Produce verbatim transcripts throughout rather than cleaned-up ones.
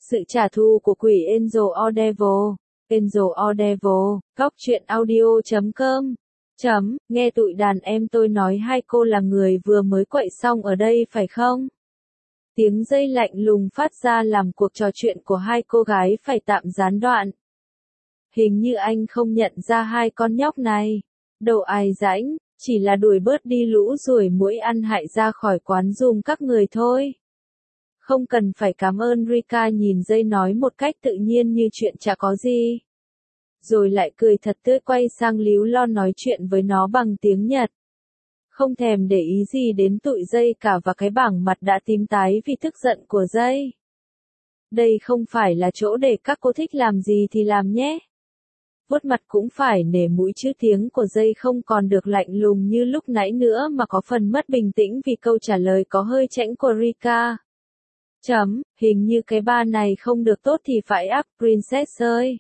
Sự trả thù của quỷ Angel or Devil. Angel or Devil. Góc truyện audio chấm com. Chấm, nghe tụi đàn em tôi nói hai cô là người vừa mới quậy xong ở đây phải không? Tiếng dây lạnh lùng phát ra làm cuộc trò chuyện của hai cô gái phải tạm gián đoạn. Hình như anh không nhận ra hai con nhóc này. Đồ ai rãnh, chỉ là đuổi bớt đi lũ ruồi muỗi ăn hại ra khỏi quán dùm các người thôi. Không cần phải cảm ơn. Rika nhìn dây nói một cách tự nhiên như chuyện chả có gì. Rồi lại cười thật tươi quay sang líu lo nói chuyện với nó bằng tiếng Nhật. Không thèm để ý gì đến tụi dây cả và cái bảng mặt đã tím tái vì tức giận của dây. Đây không phải là chỗ để các cô thích làm gì thì làm nhé. Vuốt mặt cũng phải nể mũi chứ, tiếng của dây không còn được lạnh lùng như lúc nãy nữa mà có phần mất bình tĩnh vì câu trả lời có hơi chảnh của Rika. Chấm, hình như cái ba này không được tốt thì phải ác Princess ơi.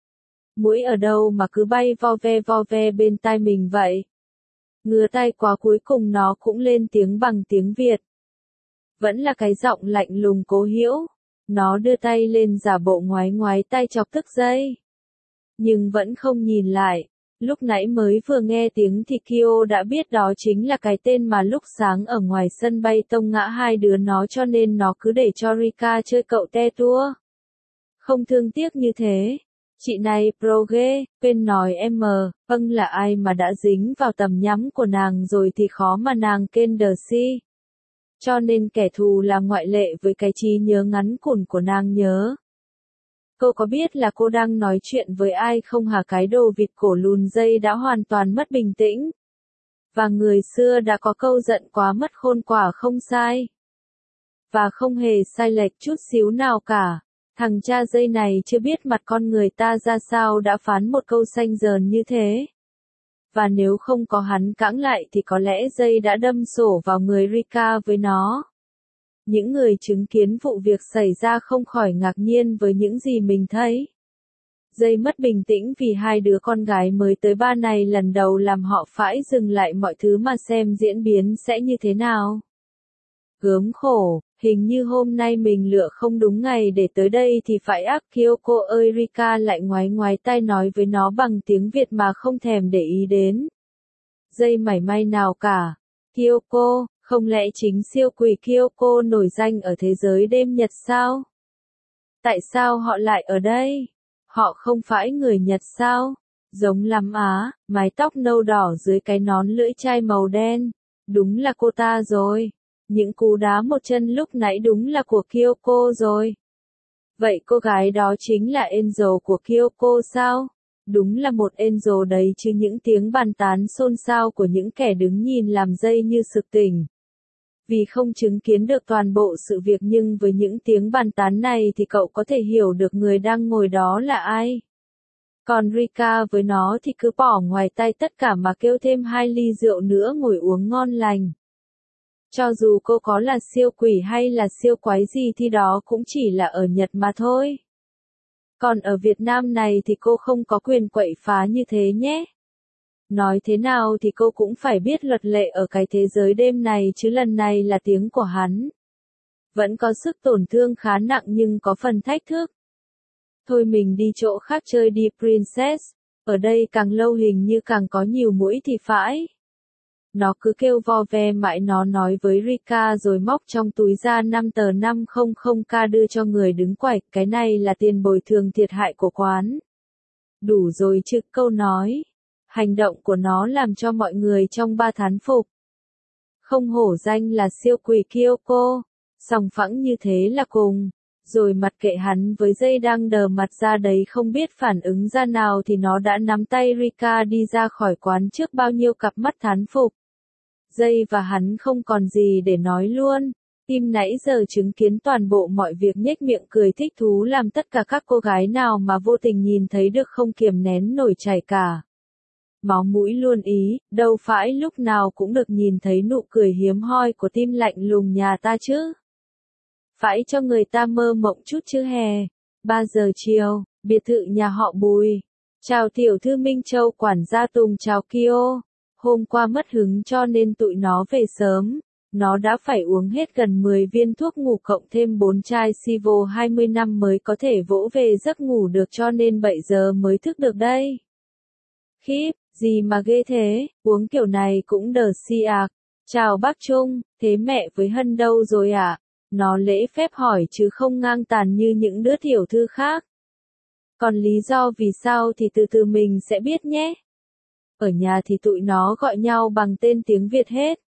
Mũi ở đâu mà cứ bay vo ve vo ve bên tai mình vậy? Ngứa tai quá, cuối cùng nó cũng lên tiếng bằng tiếng Việt. Vẫn là cái giọng lạnh lùng cố hữu. Nó đưa tay lên giả bộ ngoái ngoái tay chọc tức dây. Nhưng vẫn không nhìn lại. Lúc nãy mới vừa nghe tiếng thì Kyo đã biết đó chính là cái tên mà lúc sáng ở ngoài sân bay tông ngã hai đứa nó, cho nên nó cứ để cho Rika chơi cậu te tua. Không thương tiếc như thế. Chị này pro ghê, quên nói em mờ, vâng là ai mà đã dính vào tầm nhắm của nàng rồi thì khó mà nàng kên đờ si. Cho nên kẻ thù là ngoại lệ với cái trí nhớ ngắn cùn của nàng nhớ. Cô có biết là cô đang nói chuyện với ai không hả? Cái đồ vịt cổ lùn dây đã hoàn toàn mất bình tĩnh. Và người xưa đã có câu giận quá mất khôn quả không sai. Và không hề sai lệch chút xíu nào cả. Thằng cha dây này chưa biết mặt con người ta ra sao đã phán một câu xanh dờn như thế. Và nếu không có hắn cãng lại thì có lẽ dây đã đâm sổ vào người Rika với nó. Những người chứng kiến vụ việc xảy ra không khỏi ngạc nhiên với những gì mình thấy. Dây mất bình tĩnh vì hai đứa con gái mới tới ba này lần đầu làm họ phải dừng lại mọi thứ mà xem diễn biến sẽ như thế nào. Gớm khổ, hình như hôm nay mình lựa không đúng ngày để tới đây thì phải ác. Kyoko ơi, Rika lại ngoái ngoái tai nói với nó bằng tiếng Việt mà không thèm để ý đến dây mảy may nào cả. Kyoko, không lẽ chính siêu quỷ Kyoko nổi danh ở thế giới đêm Nhật sao? Tại sao họ lại ở đây? Họ không phải người Nhật sao? Giống lắm á, mái tóc nâu đỏ dưới cái nón lưỡi chai màu đen. Đúng là cô ta rồi. Những cú đá một chân lúc nãy đúng là của Kyoko rồi. Vậy cô gái đó chính là Angel của Kyoko sao? Đúng là một Angel đấy chứ. Những tiếng bàn tán xôn xao của những kẻ đứng nhìn làm dây như sực tỉnh. Vì không chứng kiến được toàn bộ sự việc nhưng với những tiếng bàn tán này thì cậu có thể hiểu được người đang ngồi đó là ai. Còn Rika với nó thì cứ bỏ ngoài tay tất cả mà kêu thêm hai ly rượu nữa ngồi uống ngon lành. Cho dù cô có là siêu quỷ hay là siêu quái gì thì đó cũng chỉ là ở Nhật mà thôi. Còn ở Việt Nam này thì cô không có quyền quậy phá như thế nhé. Nói thế nào thì cô cũng phải biết luật lệ ở cái thế giới đêm này chứ. Lần này là tiếng của hắn. Vẫn có sức tổn thương khá nặng nhưng có phần thách thức. Thôi mình đi chỗ khác chơi đi Princess. Ở đây càng lâu hình như càng có nhiều muỗi thì phải. Nó cứ kêu vo ve mãi. Nó nói với Rika rồi móc trong túi ra năm tờ năm trăm k đưa cho người đứng quầy. Cái này là tiền bồi thường thiệt hại của quán. Đủ rồi chứ, câu nói. Hành động của nó làm cho mọi người trong ba thán phục. Không hổ danh là siêu quỷ Kyoko. Sòng phẳng như thế là cùng. Rồi mặc kệ hắn với dây đang đờ mặt ra đấy không biết phản ứng ra nào thì nó đã nắm tay Rika đi ra khỏi quán trước bao nhiêu cặp mắt thán phục. Dây và hắn không còn gì để nói luôn. Tim nãy giờ chứng kiến toàn bộ mọi việc nhếch miệng cười thích thú làm tất cả các cô gái nào mà vô tình nhìn thấy được không kiềm nén nổi chảy cả máu mũi luôn ý. Đâu phải lúc nào cũng được nhìn thấy nụ cười hiếm hoi của tim lạnh lùng nhà ta chứ. Phải cho người ta mơ mộng chút chứ hè. Ba giờ chiều, biệt thự nhà họ Bùi. Chào tiểu thư Minh Châu, quản gia Tùng chào Kyo. Hôm qua mất hứng cho nên tụi nó về sớm. Nó đã phải uống hết gần mười viên thuốc ngủ cộng thêm bốn chai Sivo hai mươi năm mới có thể vỗ về giấc ngủ được cho nên bảy giờ mới thức được đây. Khiếp, gì mà ghê thế, uống kiểu này cũng đờ si à. Chào bác Trung, thế mẹ với Hân đâu rồi ạ? À? Nó lễ phép hỏi chứ không ngang tàn như những đứa tiểu thư khác. Còn lý do vì sao thì từ từ mình sẽ biết nhé. Ở nhà thì tụi nó gọi nhau bằng tên tiếng Việt hết.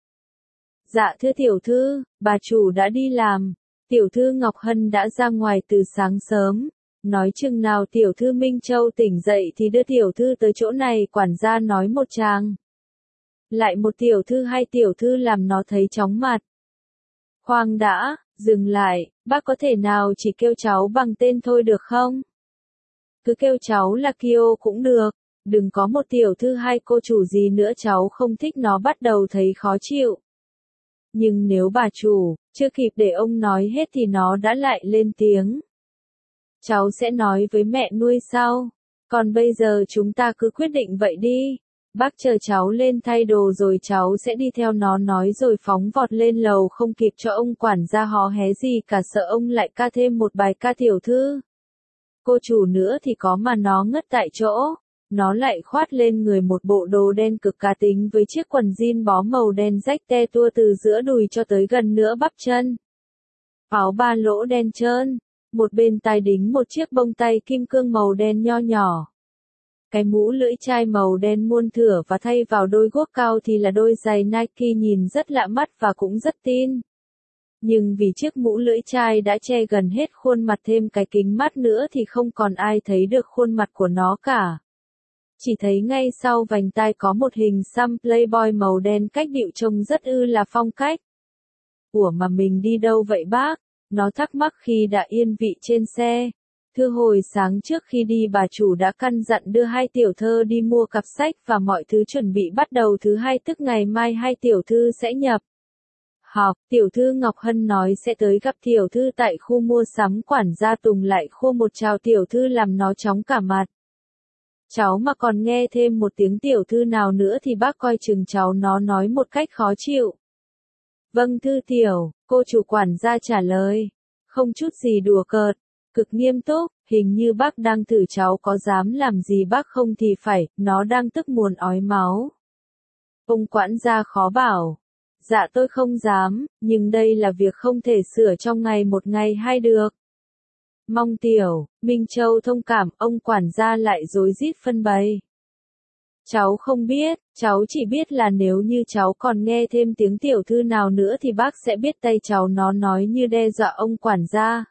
Dạ thưa tiểu thư, bà chủ đã đi làm. Tiểu thư Ngọc Hân đã ra ngoài từ sáng sớm. Nói chừng nào tiểu thư Minh Châu tỉnh dậy thì đưa tiểu thư tới chỗ này, quản gia nói một tràng. Lại một tiểu thư hai tiểu thư làm nó thấy chóng mặt. Khoan đã, dừng lại, bác có thể nào chỉ kêu cháu bằng tên thôi được không? Cứ kêu cháu là Kyo cũng được, đừng có một tiểu thư hai cô chủ gì nữa, cháu không thích nó bắt đầu thấy khó chịu. Nhưng nếu bà chủ, chưa kịp để ông nói hết thì nó đã lại lên tiếng. Cháu sẽ nói với mẹ nuôi sau, còn bây giờ chúng ta cứ quyết định vậy đi. Bác chờ cháu lên thay đồ rồi cháu sẽ đi theo nó nói rồi phóng vọt lên lầu, không kịp cho ông quản gia hò hé gì cả, sợ ông lại ca thêm một bài ca tiểu thư. Cô chủ nữa thì có mà nó ngất tại chỗ. Nó lại khoát lên người một bộ đồ đen cực cá tính với chiếc quần jean bó màu đen rách te tua từ giữa đùi cho tới gần nửa bắp chân. Áo ba lỗ đen trơn, một bên tai đính một chiếc bông tay kim cương màu đen nho nhỏ. Cái mũ lưỡi chai màu đen muôn thửa và thay vào đôi guốc cao thì là đôi giày Nike nhìn rất lạ mắt và cũng rất tin. Nhưng vì chiếc mũ lưỡi chai đã che gần hết khuôn mặt, thêm cái kính mắt nữa thì không còn ai thấy được khuôn mặt của nó cả. Chỉ thấy ngay sau vành tai có một hình xăm Playboy màu đen cách điệu trông rất ư là phong cách. Ủa mà mình đi đâu vậy bác? Nó thắc mắc khi đã yên vị trên xe. Thưa hồi sáng trước khi đi bà chủ đã căn dặn đưa hai tiểu thơ đi mua cặp sách và mọi thứ chuẩn bị bắt đầu thứ hai, tức ngày mai hai tiểu thư sẽ nhập học. Tiểu thư Ngọc Hân nói sẽ tới gặp tiểu thư tại khu mua sắm, quản gia Tùng lại khô một chào tiểu thư làm nó chóng cả mặt. Cháu mà còn nghe thêm một tiếng tiểu thư nào nữa thì bác coi chừng cháu, nó nói một cách khó chịu. Vâng thưa tiểu, cô chủ quản gia trả lời. Không chút gì đùa cợt, cực nghiêm túc, hình như bác đang thử cháu có dám làm gì bác không thì phải, nó đang tức muốn ói máu. Ông quản gia khó bảo. Dạ tôi không dám, nhưng đây là việc không thể sửa trong ngày một ngày hai được. Mong tiểu, Minh Châu thông cảm, ông quản gia lại rối rít phân bày. Cháu không biết, cháu chỉ biết là nếu như cháu còn nghe thêm tiếng tiểu thư nào nữa thì bác sẽ biết tay cháu, nó nói như đe dọa ông quản gia.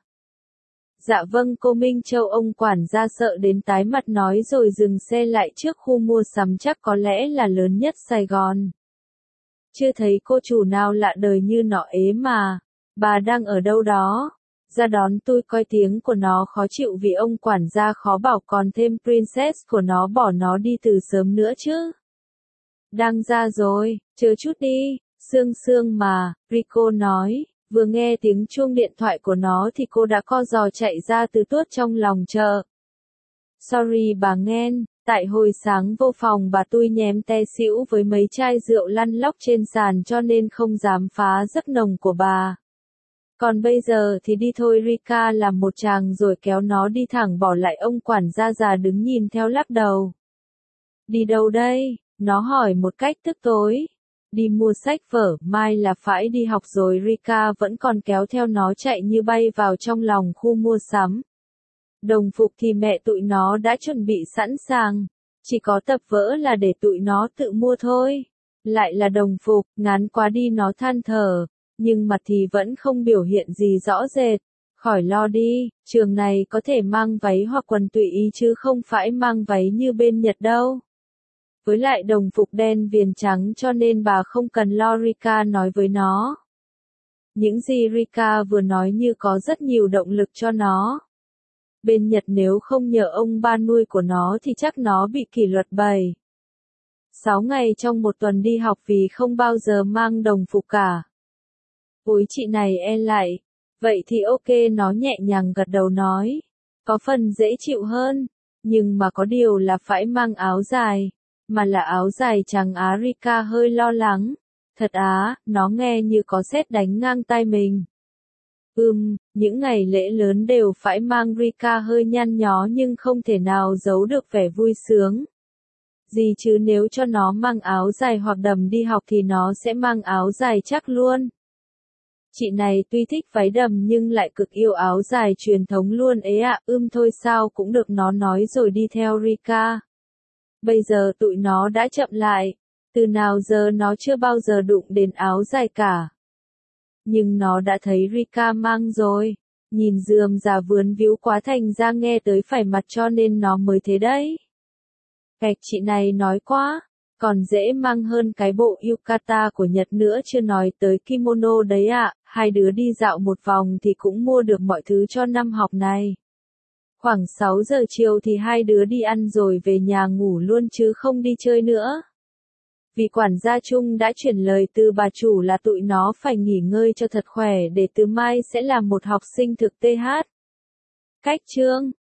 Dạ vâng cô Minh Châu, ông quản gia sợ đến tái mặt nói rồi dừng xe lại trước khu mua sắm chắc có lẽ là lớn nhất Sài Gòn. Chưa thấy cô chủ nào lạ đời như nọ ế mà, bà đang ở đâu đó. Ra đón tôi, coi tiếng của nó khó chịu vì ông quản gia khó bảo, còn thêm princess của nó bỏ nó đi từ sớm nữa chứ. Đang ra rồi, chờ chút đi, Sương Sương mà, Rico nói, vừa nghe tiếng chuông điện thoại của nó thì cô đã co giò chạy ra từ tuốt trong lòng chợ. Sorry bà Nghen, tại hồi sáng vô phòng bà tôi nhém te xỉu với mấy chai rượu lăn lóc trên sàn cho nên không dám phá giấc nồng của bà. Còn bây giờ thì đi thôi. Rika làm một tràng rồi kéo nó đi thẳng, bỏ lại ông quản gia già đứng nhìn theo lắc đầu. Đi đâu đây? Nó hỏi một cách tức tối. Đi mua sách vở, mai là phải đi học rồi. Rika vẫn còn kéo theo nó chạy như bay vào trong lòng khu mua sắm. Đồng phục thì mẹ tụi nó đã chuẩn bị sẵn sàng, chỉ có tập vở là để tụi nó tự mua thôi. Lại là đồng phục, ngán quá đi, nó than thở. Nhưng mặt thì vẫn không biểu hiện gì rõ rệt. Khỏi lo đi, trường này có thể mang váy hoặc quần tùy ý chứ không phải mang váy như bên Nhật đâu. Với lại đồng phục đen viền trắng cho nên bà không cần lo, Rika nói với nó. Những gì Rika vừa nói như có rất nhiều động lực cho nó. Bên Nhật nếu không nhờ ông ba nuôi của nó thì chắc nó bị kỷ luật bảy. Sáu ngày trong một tuần đi học vì không bao giờ mang đồng phục cả. Ôi chị này e lại. Vậy thì ok, nó nhẹ nhàng gật đầu nói. Có phần dễ chịu hơn. Nhưng mà có điều là phải mang áo dài. Mà là áo dài trắng á. Rika hơi lo lắng. Thật á, nó nghe như có sét đánh ngang tai mình. Ừm, những ngày lễ lớn đều phải mang Rika hơi nhăn nhó nhưng không thể nào giấu được vẻ vui sướng. Gì chứ nếu cho nó mang áo dài hoặc đầm đi học thì nó sẽ mang áo dài chắc luôn. Chị này tuy thích váy đầm nhưng lại cực yêu áo dài truyền thống luôn ấy ạ, ưm thôi sao cũng được nó nói rồi đi theo Rika. Bây giờ tụi nó đã chậm lại, từ nào giờ nó chưa bao giờ đụng đến áo dài cả. Nhưng nó đã thấy Rika mang rồi, nhìn rườm rà vướn víu quá thành ra nghe tới phải mặt cho nên nó mới thế đấy. Gạch chị này nói quá, còn dễ mang hơn cái bộ yukata của Nhật nữa chưa nói tới kimono đấy ạ, hai đứa đi dạo một vòng thì cũng mua được mọi thứ cho năm học này. Khoảng sáu giờ chiều thì hai đứa đi ăn rồi về nhà ngủ luôn chứ không đi chơi nữa. Vì quản gia Trung đã chuyển lời từ bà chủ là tụi nó phải nghỉ ngơi cho thật khỏe để từ mai sẽ là một học sinh thực tê hát. Cách chương